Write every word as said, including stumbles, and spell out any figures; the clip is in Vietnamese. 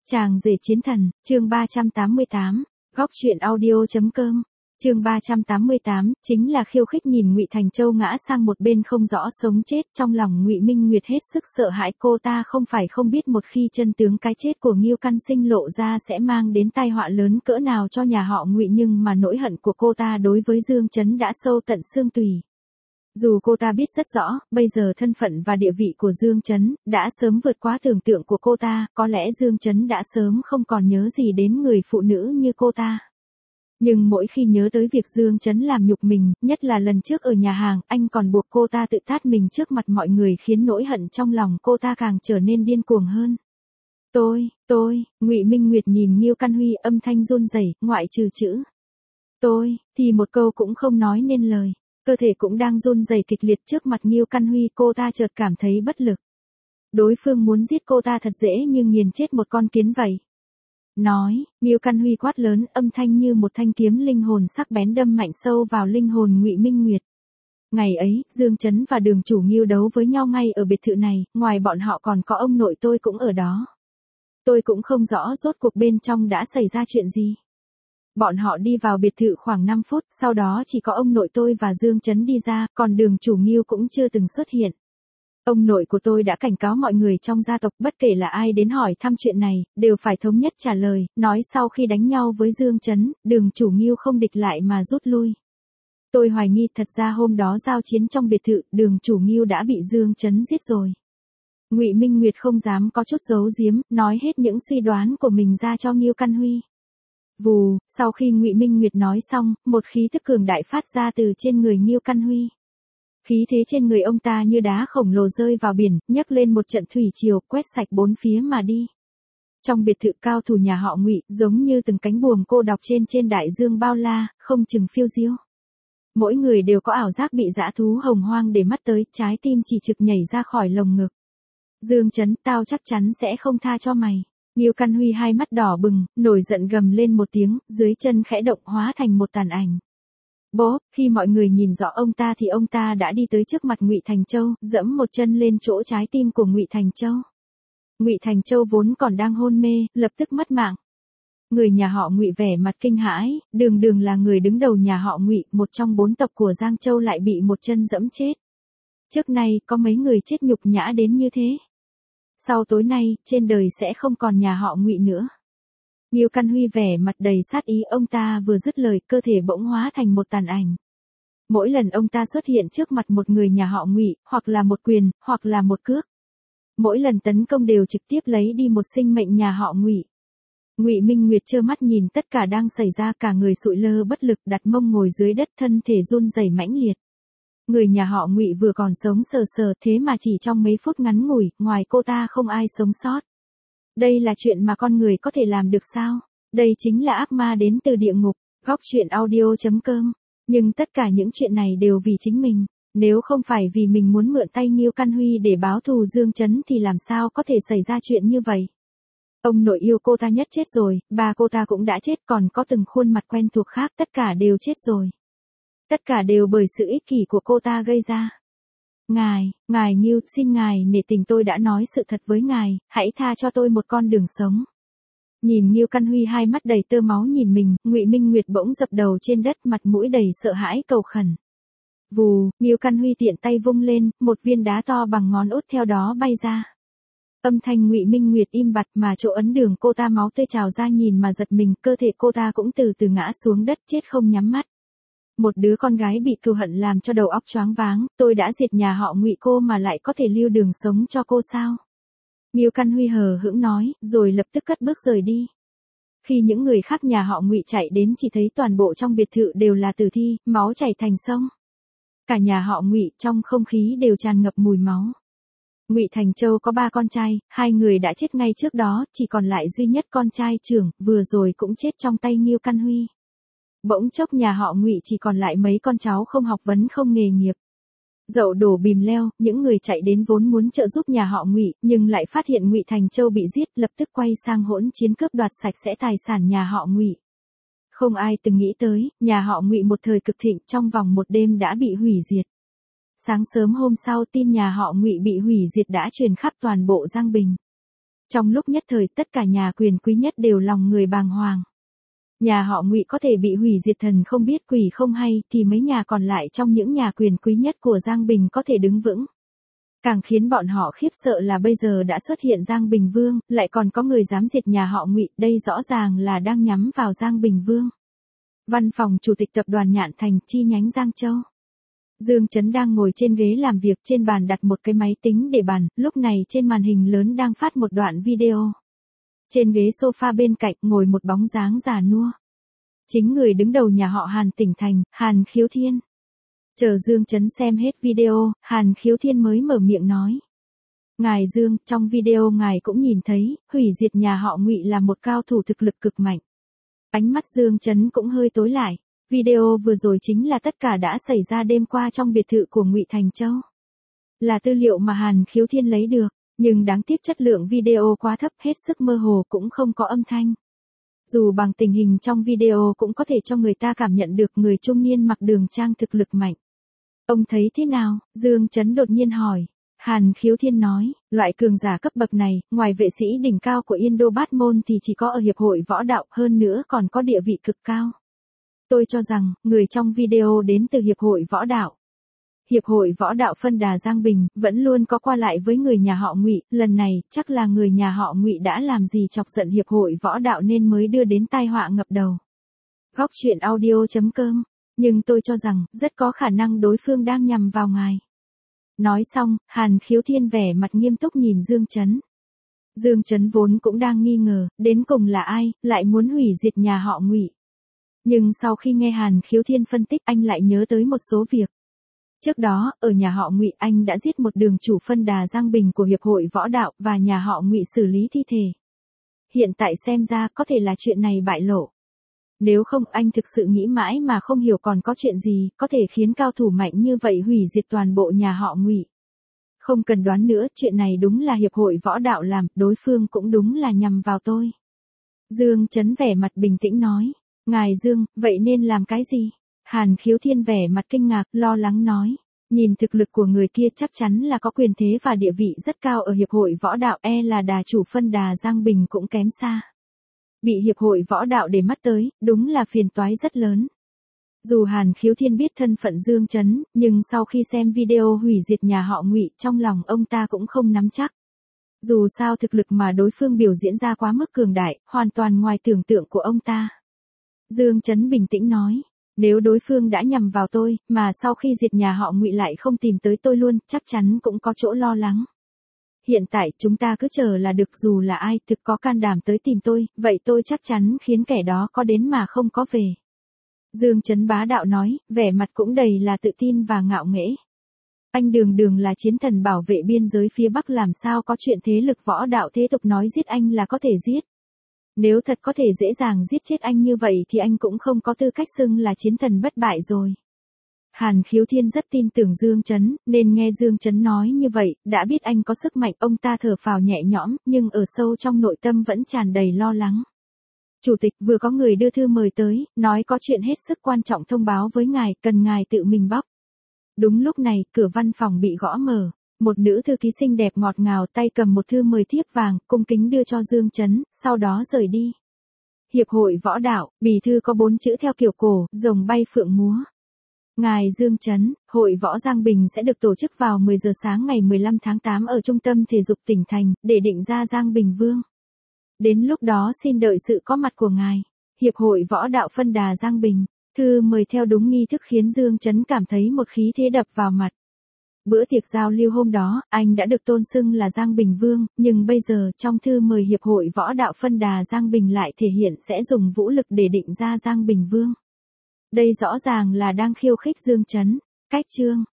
Chàng rể chiến thần, chương ba trăm tám mươi tám, góc truyện audio chấm com. Chương ba trăm tám mươi tám, chính là khiêu khích. Nhìn Ngụy Thành Châu ngã sang một bên không rõ sống chết, trong lòng Ngụy Minh Nguyệt hết sức sợ hãi. Cô ta không phải không biết một khi chân tướng cái chết của Ngưu Căn Sinh lộ ra sẽ mang đến tai họa lớn cỡ nào cho nhà họ Ngụy, nhưng mà nỗi hận của cô ta đối với Dương Chấn đã sâu tận xương tủy. Dù cô ta biết rất rõ, bây giờ thân phận và địa vị của Dương Chấn đã sớm vượt quá tưởng tượng của cô ta, có lẽ Dương Chấn đã sớm không còn nhớ gì đến người phụ nữ như cô ta. Nhưng mỗi khi nhớ tới việc Dương Chấn làm nhục mình, nhất là lần trước ở nhà hàng, anh còn buộc cô ta tự tát mình trước mặt mọi người, khiến nỗi hận trong lòng cô ta càng trở nên điên cuồng hơn. Tôi, tôi, Ngụy Minh Nguyệt nhìn Ngưu Căn Huy, âm thanh run rẩy, ngoại trừ chữ tôi, thì một câu cũng không nói nên lời. Cơ thể cũng đang run rẩy kịch liệt trước mặt Ngưu Căn Huy, cô ta chợt cảm thấy bất lực. Đối phương muốn giết cô ta thật dễ như nghiền chết một con kiến vậy. Nói, Ngưu Căn Huy quát lớn, âm thanh như một thanh kiếm linh hồn sắc bén đâm mạnh sâu vào linh hồn Ngụy Minh Nguyệt. Ngày ấy, Dương Chấn và Đường chủ Ngưu đấu với nhau ngay ở biệt thự này, ngoài bọn họ còn có ông nội tôi cũng ở đó. Tôi cũng không rõ rốt cuộc bên trong đã xảy ra chuyện gì. Bọn họ đi vào biệt thự khoảng năm phút, sau đó chỉ có ông nội tôi và Dương Chấn đi ra, còn Đường chủ Ngưu cũng chưa từng xuất hiện. Ông nội của tôi đã cảnh cáo mọi người trong gia tộc, bất kể là ai đến hỏi thăm chuyện này, đều phải thống nhất trả lời, nói sau khi đánh nhau với Dương Chấn, Đường chủ Ngưu không địch lại mà rút lui. Tôi hoài nghi thật ra hôm đó giao chiến trong biệt thự, Đường chủ Ngưu đã bị Dương Chấn giết rồi. Ngụy Minh Nguyệt không dám có chút giấu giếm, nói hết những suy đoán của mình ra cho Ngưu Căn Huy. Vù, sau khi Ngụy Minh Nguyệt nói xong, một khí tức cường đại phát ra từ trên người Ngưu Căn Huy. Khí thế trên người ông ta như đá khổng lồ rơi vào biển, nhấc lên một trận thủy triều, quét sạch bốn phía mà đi. Trong biệt thự, cao thủ nhà họ Ngụy giống như từng cánh buồm cô độc trên trên đại dương bao la, không chừng phiêu diêu. Mỗi người đều có ảo giác bị dã thú hồng hoang để mắt tới, trái tim chỉ trực nhảy ra khỏi lồng ngực. Dương Chấn, tao chắc chắn sẽ không tha cho mày. Ngưu Căn Huy hai mắt đỏ bừng, nổi giận gầm lên một tiếng, dưới chân khẽ động hóa thành một tàn ảnh. Bố, khi mọi người nhìn rõ ông ta thì ông ta đã đi tới trước mặt Ngụy Thành Châu, dẫm một chân lên chỗ trái tim của Ngụy Thành Châu. Ngụy Thành Châu vốn còn đang hôn mê, lập tức mất mạng. Người nhà họ Ngụy vẻ mặt kinh hãi, Đường Đường là người đứng đầu nhà họ Ngụy, một trong bốn tộc của Giang Châu lại bị một chân dẫm chết. Trước nay, có mấy người chết nhục nhã đến như thế. Sau tối nay, trên đời sẽ không còn nhà họ Ngụy nữa. Ngưu Căn Huy vẻ mặt đầy sát ý, ông ta vừa dứt lời, cơ thể bỗng hóa thành một tàn ảnh. Mỗi lần ông ta xuất hiện trước mặt một người nhà họ Ngụy, hoặc là một quyền, hoặc là một cước. Mỗi lần tấn công đều trực tiếp lấy đi một sinh mệnh nhà họ Ngụy. Ngụy Minh Nguyệt trơ mắt nhìn tất cả đang xảy ra, cả người sụi lơ bất lực, đặt mông ngồi dưới đất, thân thể run rẩy mãnh liệt. Người nhà họ Ngụy vừa còn sống sờ sờ, thế mà chỉ trong mấy phút ngắn ngủi, ngoài cô ta không ai sống sót. Đây là chuyện mà con người có thể làm được sao? Đây chính là ác ma đến từ địa ngục. Góc truyện audio chấm com. Nhưng tất cả những chuyện này đều vì chính mình. Nếu không phải vì mình muốn mượn tay Ngưu Căn Huy để báo thù Dương Chấn thì làm sao có thể xảy ra chuyện như vậy? Ông nội yêu cô ta nhất chết rồi, bà cô ta cũng đã chết, còn có từng khuôn mặt quen thuộc khác, tất cả đều chết rồi. Tất cả đều bởi sự ích kỷ của cô ta gây ra. Ngài, ngài Ngưu, xin ngài nể tình, tôi đã nói sự thật với ngài, hãy tha cho tôi một con đường sống. Nhìn Ngưu Căn Huy hai mắt đầy tơ máu nhìn mình, Ngụy Minh Nguyệt bỗng dập đầu trên đất, mặt mũi đầy sợ hãi cầu khẩn. Vù, Ngưu Căn Huy tiện tay vung lên, một viên đá to bằng ngón út theo đó bay ra. Âm thanh Ngụy Minh Nguyệt im bặt, mà chỗ ấn đường cô ta máu tươi trào ra, nhìn mà giật mình, cơ thể cô ta cũng từ từ ngã xuống đất, chết không nhắm mắt. Một đứa con gái bị cừu hận làm cho đầu óc choáng váng, tôi đã diệt nhà họ Ngụy, cô mà lại có thể lưu đường sống cho cô sao? Ngưu Căn Huy hờ hững nói, rồi lập tức cất bước rời đi. Khi những người khác nhà họ Ngụy chạy đến, chỉ thấy toàn bộ trong biệt thự đều là tử thi, máu chảy thành sông. Cả nhà họ Ngụy trong không khí đều tràn ngập mùi máu. Ngụy Thành Châu có ba con trai, hai người đã chết ngay trước đó, chỉ còn lại duy nhất con trai trưởng, vừa rồi cũng chết trong tay Ngưu Căn Huy. Bỗng chốc nhà họ Ngụy chỉ còn lại mấy con cháu không học vấn không nghề nghiệp. Dậu đổ bìm leo, những người chạy đến vốn muốn trợ giúp nhà họ Ngụy, nhưng lại phát hiện Ngụy Thành Châu bị giết, lập tức quay sang hỗn chiến cướp đoạt sạch sẽ tài sản nhà họ Ngụy. Không ai từng nghĩ tới, nhà họ Ngụy một thời cực thịnh, trong vòng một đêm đã bị hủy diệt. Sáng sớm hôm sau, tin nhà họ Ngụy bị hủy diệt đã truyền khắp toàn bộ Giang Bình. Trong lúc nhất thời tất cả nhà quyền quý nhất đều lòng người bàng hoàng. Nhà họ Ngụy có thể bị hủy diệt thần không biết quỷ không hay thì mấy nhà còn lại trong những nhà quyền quý nhất của Giang Bình có thể đứng vững. Càng khiến bọn họ khiếp sợ là bây giờ đã xuất hiện Giang Bình Vương, lại còn có người dám diệt nhà họ Ngụy, đây rõ ràng là đang nhắm vào Giang Bình Vương. Văn phòng Chủ tịch tập đoàn Nhạn Thành chi nhánh Giang Châu. Dương Chấn đang ngồi trên ghế làm việc, trên bàn đặt một cái máy tính để bàn, lúc này trên màn hình lớn đang phát một đoạn video. Trên ghế sofa bên cạnh ngồi một bóng dáng già nua. Chính người đứng đầu nhà họ Hàn tỉnh thành, Hàn Khiếu Thiên. Chờ Dương Chấn xem hết video, Hàn Khiếu Thiên mới mở miệng nói. Ngài Dương, trong video ngài cũng nhìn thấy, hủy diệt nhà họ Ngụy là một cao thủ thực lực cực mạnh. Ánh mắt Dương Chấn cũng hơi tối lại. Video vừa rồi chính là tất cả đã xảy ra đêm qua trong biệt thự của Ngụy Thành Châu. Là tư liệu mà Hàn Khiếu Thiên lấy được, nhưng đáng tiếc chất lượng video quá thấp, hết sức mơ hồ, cũng không có âm thanh. Dù bằng tình hình trong video cũng có thể cho người ta cảm nhận được người trung niên mặc đường trang thực lực mạnh. Ông thấy thế nào? Dương Chấn đột nhiên hỏi. Hàn Khiếu Thiên nói, loại cường giả cấp bậc này, ngoài vệ sĩ đỉnh cao của Yên Đô Bát Môn thì chỉ có ở Hiệp hội Võ Đạo, hơn nữa còn có địa vị cực cao. Tôi cho rằng, người trong video đến từ Hiệp hội Võ Đạo. Hiệp hội Võ Đạo phân đà Giang Bình, vẫn luôn có qua lại với người nhà họ Ngụy, lần này, chắc là người nhà họ Ngụy đã làm gì chọc giận Hiệp hội Võ Đạo nên mới đưa đến tai họa ngập đầu. Góc truyện audio chấm com, nhưng tôi cho rằng, rất có khả năng đối phương đang nhằm vào ngài. Nói xong, Hàn Khiếu Thiên vẻ mặt nghiêm túc nhìn Dương Chấn. Dương Chấn vốn cũng đang nghi ngờ, đến cùng là ai, lại muốn hủy diệt nhà họ Ngụy. Nhưng sau khi nghe Hàn Khiếu Thiên phân tích, anh lại nhớ tới một số việc. Trước đó, ở nhà họ Ngụy anh đã giết một đường chủ phân đà Giang Bình của Hiệp hội Võ Đạo và nhà họ Ngụy xử lý thi thể. Hiện tại xem ra có thể là chuyện này bại lộ. Nếu không anh thực sự nghĩ mãi mà không hiểu còn có chuyện gì có thể khiến cao thủ mạnh như vậy hủy diệt toàn bộ nhà họ Ngụy. Không cần đoán nữa, chuyện này đúng là Hiệp hội Võ Đạo làm, đối phương cũng đúng là nhằm vào tôi. Dương Chấn vẻ mặt bình tĩnh nói. Ngài Dương, vậy nên làm cái gì? Hàn Khiếu Thiên vẻ mặt kinh ngạc, lo lắng nói. Nhìn thực lực của người kia chắc chắn là có quyền thế và địa vị rất cao ở Hiệp hội Võ Đạo, e là đà chủ phân đà Giang Bình cũng kém xa. Bị Hiệp hội Võ Đạo để mắt tới, đúng là phiền toái rất lớn. Dù Hàn Khiếu Thiên biết thân phận Dương Chấn, nhưng sau khi xem video hủy diệt nhà họ Ngụy, trong lòng ông ta cũng không nắm chắc. Dù sao thực lực mà đối phương biểu diễn ra quá mức cường đại, hoàn toàn ngoài tưởng tượng của ông ta. Dương Chấn bình tĩnh nói, nếu đối phương đã nhằm vào tôi, mà sau khi diệt nhà họ Ngụy lại không tìm tới tôi luôn, chắc chắn cũng có chỗ lo lắng. Hiện tại chúng ta cứ chờ là được, dù là ai thực có can đảm tới tìm tôi, vậy tôi chắc chắn khiến kẻ đó có đến mà không có về. Dương Chấn bá đạo nói, vẻ mặt cũng đầy là tự tin và ngạo nghễ. Anh đường đường là chiến thần bảo vệ biên giới phía Bắc, làm sao có chuyện thế lực võ đạo thế tục nói giết anh là có thể giết. Nếu thật có thể dễ dàng giết chết anh như vậy thì anh cũng không có tư cách xưng là chiến thần bất bại rồi. Hàn Khiếu Thiên rất tin tưởng Dương Chấn, nên nghe Dương Chấn nói như vậy, đã biết anh có sức mạnh, ông ta thở phào nhẹ nhõm, nhưng ở sâu trong nội tâm vẫn tràn đầy lo lắng. Chủ tịch, vừa có người đưa thư mời tới, nói có chuyện hết sức quan trọng thông báo với ngài, cần ngài tự mình bóc. Đúng lúc này, cửa văn phòng bị gõ mở. Một nữ thư ký xinh đẹp ngọt ngào tay cầm một thư mời thiếp vàng, cung kính đưa cho Dương Chấn, sau đó rời đi. Hiệp hội Võ Đạo, bì thư có bốn chữ theo kiểu cổ, rồng bay phượng múa. Ngài Dương Chấn, hội võ Giang Bình sẽ được tổ chức vào mười giờ sáng ngày mười lăm tháng tám ở Trung tâm Thể dục tỉnh thành, để định ra Giang Bình Vương. Đến lúc đó xin đợi sự có mặt của ngài. Hiệp hội Võ Đạo phân đà Giang Bình. Thư mời theo đúng nghi thức khiến Dương Chấn cảm thấy một khí thế đập vào mặt. Bữa tiệc giao lưu hôm đó, anh đã được tôn xưng là Giang Bình Vương, nhưng bây giờ trong thư mời Hiệp hội Võ Đạo phân đà Giang Bình lại thể hiện sẽ dùng vũ lực để định ra Giang Bình Vương. Đây rõ ràng là đang khiêu khích Dương Chấn. Cách chương